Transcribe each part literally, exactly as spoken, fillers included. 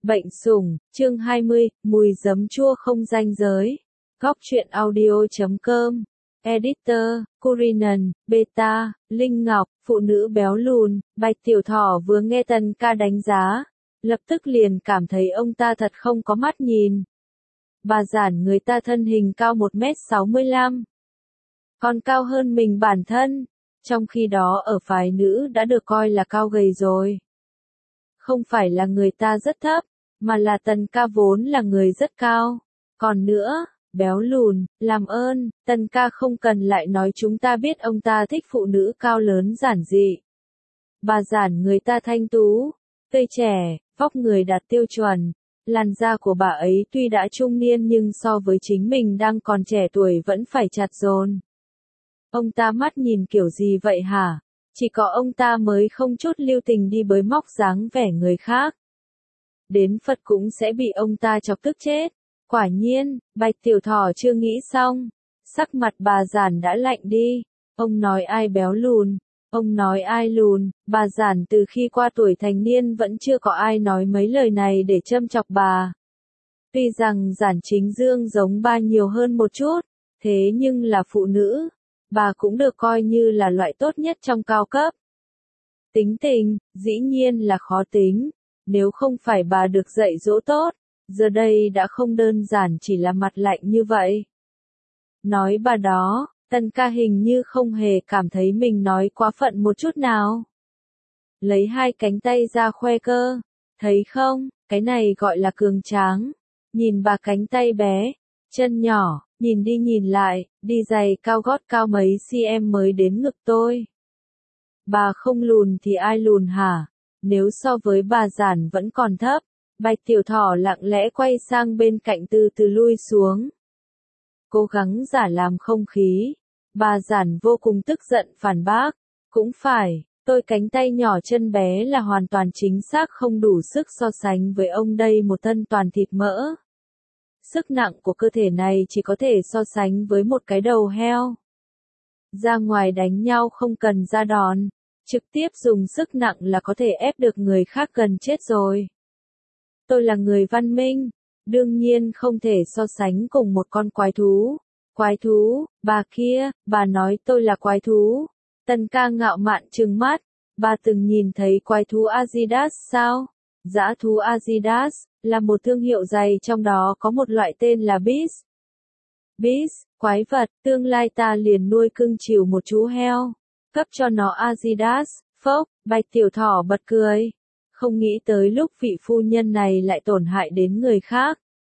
Bệnh sủng, chương hai mươi, mùi giấm chua không ranh giới. Góc truyện audio chấm com. Editor, Kurinan, Beta, Linh Ngọc, phụ nữ béo lùn. Bạch Tiểu Thỏ vừa nghe Tần ca đánh giá, lập tức liền cảm thấy ông ta thật không có mắt nhìn. Bà giản người ta thân hình cao một mét sáu mươi lăm, còn cao hơn mình bản thân, trong khi đó ở phái nữ đã được coi là cao gầy rồi. Không phải là người ta rất thấp, mà là Tần ca vốn là người rất cao. Còn nữa, béo lùn, làm ơn, Tần ca không cần lại nói chúng ta biết ông ta thích phụ nữ cao lớn giản dị. Bà giản người ta thanh tú, tươi trẻ, vóc người đạt tiêu chuẩn. Làn da của bà ấy tuy đã trung niên nhưng so với chính mình đang còn trẻ tuổi vẫn phải chặt dồn. Ông ta mắt nhìn kiểu gì vậy hả? Chỉ có ông ta mới không chút lưu tình đi bới móc dáng vẻ người khác. Đến Phật cũng sẽ bị ông ta chọc tức chết. Quả nhiên, Bạch Tiểu Thỏ chưa nghĩ xong. Sắc mặt bà giản đã lạnh đi. Ông nói ai béo lùn? Ông nói ai lùn? Bà giản từ khi qua tuổi thành niên vẫn chưa có ai nói mấy lời này để châm chọc bà. Tuy rằng Giản Chính Dương giống ba nhiều hơn một chút, thế nhưng là phụ nữ, bà cũng được coi như là loại tốt nhất trong cao cấp. Tính tình, dĩ nhiên là khó tính, nếu không phải bà được dạy dỗ tốt, giờ đây đã không đơn giản chỉ là mặt lạnh như vậy. Nói bà đó, Tần ca hình như không hề cảm thấy mình nói quá phận một chút nào. Lấy hai cánh tay ra khoe cơ, thấy không, cái này gọi là cường tráng. Nhìn bà cánh tay bé, chân nhỏ, nhìn đi nhìn lại, đi giày cao gót cao mấy cm mới đến ngực tôi. Bà không lùn thì ai lùn hả? Nếu so với bà giản vẫn còn thấp. Bạch Tiểu Thỏ lặng lẽ quay sang bên cạnh từ từ lui xuống. Cố gắng giả làm không khí. Bà giản vô cùng tức giận phản bác. Cũng phải, tôi cánh tay nhỏ chân bé là hoàn toàn chính xác không đủ sức so sánh với ông đây một thân toàn thịt mỡ. Sức nặng của cơ thể này chỉ có thể so sánh với một cái đầu heo. Ra ngoài đánh nhau không cần ra đòn, trực tiếp dùng sức nặng là có thể ép được người khác gần chết rồi. Tôi là người văn minh, đương nhiên không thể so sánh cùng một con quái thú. Quái thú, bà kia, bà nói tôi là quái thú. Tần ca ngạo mạn trừng mắt, bà từng nhìn thấy quái thú Adidas sao? Dã thú Adidas là một thương hiệu giày trong đó có một loại tên là Beast. Beast, quái vật, tương lai ta liền nuôi cưng chiều một chú heo, cấp cho nó Adidas. Phốc, Bạch Tiểu Thỏ bật cười. Không nghĩ tới lúc vị phu nhân này lại tổn hại đến người khác.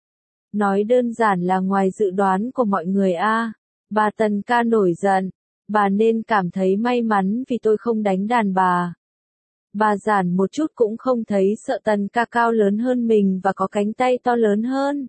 Nói đơn giản là ngoài dự đoán của mọi người a. Bà Tần ca nổi giận. Bà nên cảm thấy may mắn vì tôi không đánh đàn bà. Bà giản một chút cũng không thấy sợ Tần ca cao lớn hơn mình và có cánh tay to lớn hơn.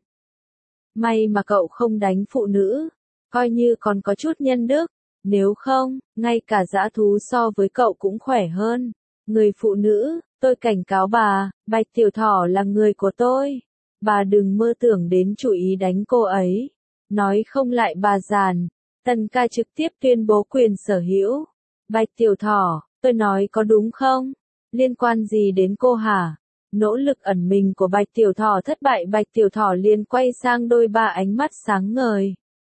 May mà cậu không đánh phụ nữ, coi như còn có chút nhân đức, nếu không, ngay cả dã thú so với cậu cũng khỏe hơn. Người phụ nữ, tôi cảnh cáo bà, Bạch Tiểu Thỏ là người của tôi. Bà đừng mơ tưởng đến chủ ý đánh cô ấy. Nói không lại bà giản, Tần ca trực tiếp tuyên bố quyền sở hữu. Bạch Tiểu Thỏ, tôi nói có đúng không? Liên quan gì đến cô hả? Nỗ lực ẩn mình của Bạch Tiểu Thỏ thất bại. Bạch Tiểu Thỏ liền quay sang đôi ba ánh mắt sáng ngời.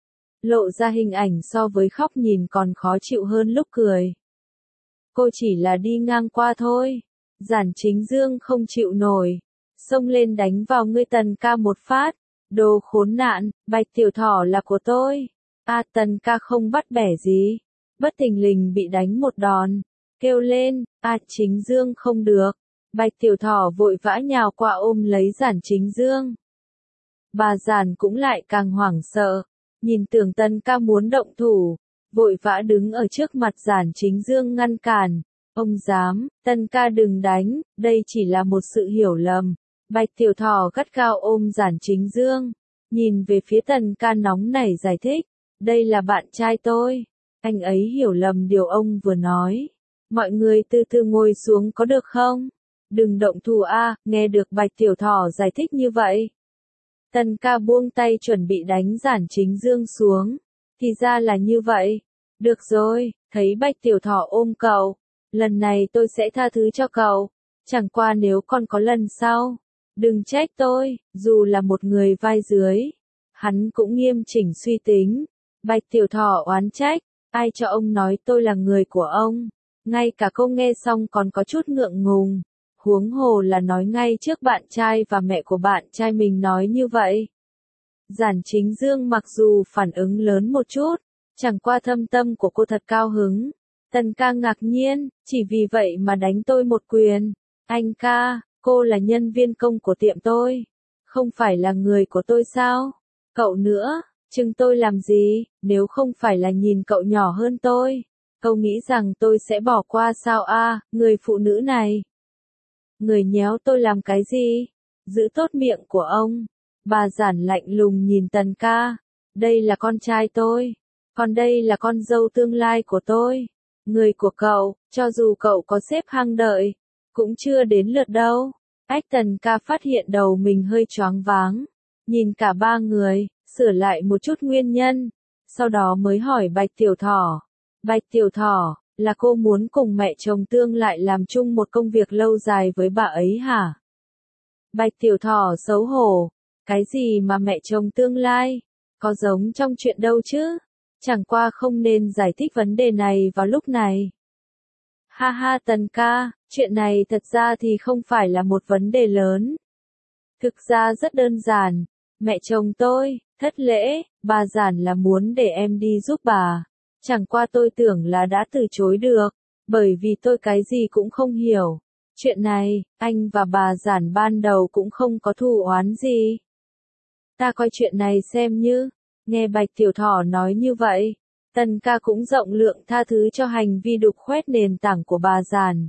Lộ ra hình ảnh so với khóc nhìn còn khó chịu hơn lúc cười. Cô chỉ là đi ngang qua thôi. Giản Chính Dương không chịu nổi. Xông lên đánh vào ngươi Tần ca một phát. Đồ khốn nạn, Bạch Tiểu Thỏ là của tôi. A Tần ca không bắt bẻ gì. Bất thình lình bị đánh một đòn. Kêu lên, a Chính Dương không được. Bạch Tiểu Thỏ vội vã nhào qua ôm lấy Giản Chính Dương. Bà giản cũng lại càng hoảng sợ. Nhìn tưởng Tần ca muốn động thủ. Vội vã đứng ở trước mặt Giản Chính Dương ngăn cản. Ông dám, Tần ca đừng đánh, đây chỉ là một sự hiểu lầm. Bạch Tiểu Thỏ gắt gao ôm Giản Chính Dương. Nhìn về phía Tần ca nóng nảy giải thích. Đây là bạn trai tôi. Anh ấy hiểu lầm điều ông vừa nói. Mọi người từ từ ngồi xuống có được không? Đừng động thủ a. Nghe được Bạch Tiểu Thỏ giải thích như vậy. Tần ca buông tay chuẩn bị đánh Giản Chính Dương xuống. Thì ra là như vậy. Được rồi, thấy Bạch Tiểu Thỏ ôm cậu. Lần này tôi sẽ tha thứ cho cậu. Chẳng qua nếu còn có lần sau. Đừng trách tôi, dù là một người vai dưới. Hắn cũng nghiêm chỉnh suy tính. Bạch Tiểu Thỏ oán trách, ai cho ông nói tôi là người của ông. Ngay cả cô nghe xong còn có chút ngượng ngùng. Huống hồ là nói ngay trước bạn trai và mẹ của bạn trai mình nói như vậy. Giản Chính Dương mặc dù phản ứng lớn một chút, chẳng qua thâm tâm của cô thật cao hứng. Tần ca ngạc nhiên, chỉ vì vậy mà đánh tôi một quyền. Anh ca, cô là nhân viên công của tiệm tôi, không phải là người của tôi sao? Cậu nữa, chừng tôi làm gì, nếu không phải là nhìn cậu nhỏ hơn tôi. Cậu nghĩ rằng tôi sẽ bỏ qua sao a, à, người phụ nữ này. Người nhéo tôi làm cái gì? Giữ tốt miệng của ông. Bà Giản lạnh lùng nhìn Tần ca. Đây là con trai tôi. Còn đây là con dâu tương lai của tôi. Người của cậu, cho dù cậu có xếp hang đợi, cũng chưa đến lượt đâu. Ách Tần ca phát hiện đầu mình hơi choáng váng. Nhìn cả ba người, sửa lại một chút nguyên nhân. Sau đó mới hỏi Bạch Tiểu Thỏ. Bạch Tiểu Thỏ, là cô muốn cùng mẹ chồng tương lại làm chung một công việc lâu dài với bà ấy hả? Bạch Tiểu Thỏ xấu hổ. Cái gì mà mẹ chồng tương lai? Có giống trong chuyện đâu chứ? Chẳng qua không nên giải thích vấn đề này vào lúc này. Ha ha Tần ca, chuyện này thật ra thì không phải là một vấn đề lớn. Thực ra rất đơn giản. Mẹ chồng tôi, thất lễ, bà Giản là muốn để em đi giúp bà. Chẳng qua tôi tưởng là đã từ chối được, bởi vì tôi cái gì cũng không hiểu. Chuyện này, anh và bà Giản ban đầu cũng không có thù oán gì. Ta coi chuyện này xem như, nghe Bạch Tiểu Thỏ nói như vậy, Tần ca cũng rộng lượng tha thứ cho hành vi đục khoét nền tảng của bà Giản.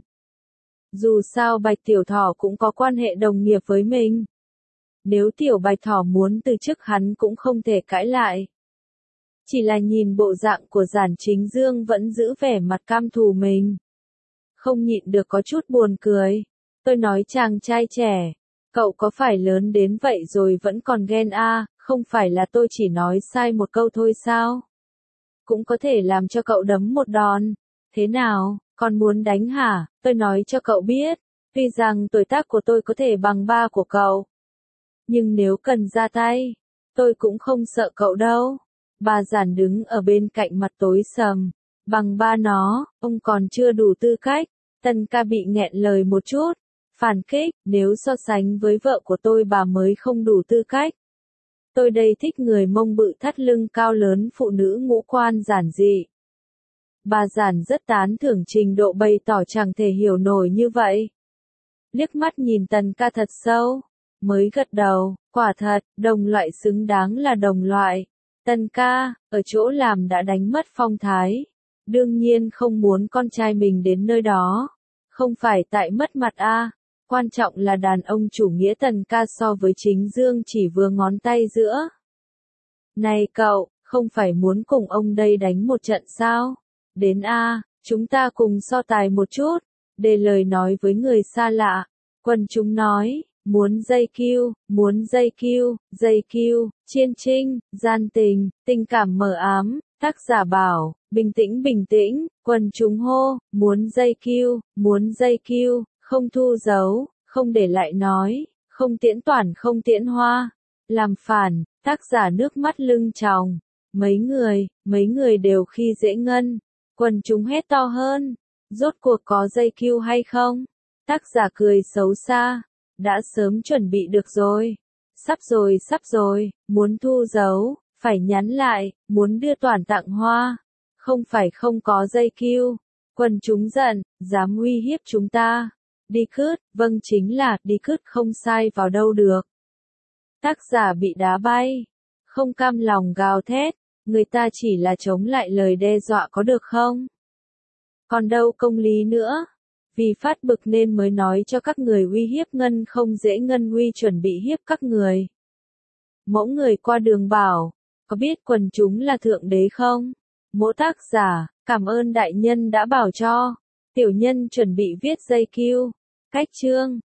Dù sao Bạch Tiểu Thỏ cũng có quan hệ đồng nghiệp với mình. Nếu Tiểu Bạch Thỏ muốn từ chức hắn cũng không thể cãi lại. Chỉ là nhìn bộ dạng của Giản Chính Dương vẫn giữ vẻ mặt cam thù mình. Không nhịn được có chút buồn cười. Tôi nói chàng trai trẻ, cậu có phải lớn đến vậy rồi vẫn còn ghen a, à, không phải là tôi chỉ nói sai một câu thôi sao? Cũng có thể làm cho cậu đấm một đòn. Thế nào, còn muốn đánh hả? Tôi nói cho cậu biết, tuy rằng tuổi tác của tôi có thể bằng ba của cậu. Nhưng nếu cần ra tay, tôi cũng không sợ cậu đâu. Bà Giản đứng ở bên cạnh mặt tối sầm. Bằng ba nó, ông còn chưa đủ tư cách. Tần ca bị nghẹn lời một chút. Phản kích, nếu so sánh với vợ của tôi bà mới không đủ tư cách. Tôi đây thích người mông bự thắt lưng cao lớn phụ nữ ngũ quan giản dị. Bà Giản rất tán thưởng trình độ bày tỏ chẳng thể hiểu nổi như vậy. Liếc mắt nhìn Tần ca thật sâu, mới gật đầu, quả thật, đồng loại xứng đáng là đồng loại. Tần ca, ở chỗ làm đã đánh mất phong thái. Đương nhiên không muốn con trai mình đến nơi đó. Không phải tại mất mặt a, à. Quan trọng là đàn ông chủ nghĩa Tần ca so với Chính Dương chỉ vừa ngón tay giữa. Này cậu, không phải muốn cùng ông đây đánh một trận sao? Đến a, à, chúng ta cùng so tài một chút. Để lời nói với người xa lạ. Quần chúng nói, muốn dây kiêu, muốn dây kiêu, dây kiêu, chiên trinh, gian tình, tình cảm mờ ám. Tác giả bảo, bình tĩnh bình tĩnh, quần chúng hô, muốn dây kiêu, muốn dây kiêu, không thu giấu, không để lại nói, không tiễn toản không tiễn hoa. Làm phản, tác giả nước mắt lưng tròng. Mấy người, mấy người đều khi dễ ngân. Quần chúng hét to hơn. Rốt cuộc có dây kiêu hay không? Tác giả cười xấu xa. Đã sớm chuẩn bị được rồi. Sắp rồi sắp rồi, muốn thu giấu, phải nhắn lại, muốn đưa toản tặng hoa. Không phải không có dây kiêu. Quần chúng giận, dám uy hiếp chúng ta. Đi cướp, vâng chính là, đi cướp không sai vào đâu được. Tác giả bị đá bay. Không cam lòng gào thét, người ta chỉ là chống lại lời đe dọa có được không? Còn đâu công lý nữa. Vì phát bực nên mới nói cho các người uy hiếp ngân không dễ ngân uy chuẩn bị hiếp các người. Mẫu người qua đường bảo, có biết quần chúng là thượng đế không? Mỗ tác giả, cảm ơn đại nhân đã bảo cho. Tiểu nhân chuẩn bị viết dây kiêu. Cách chương.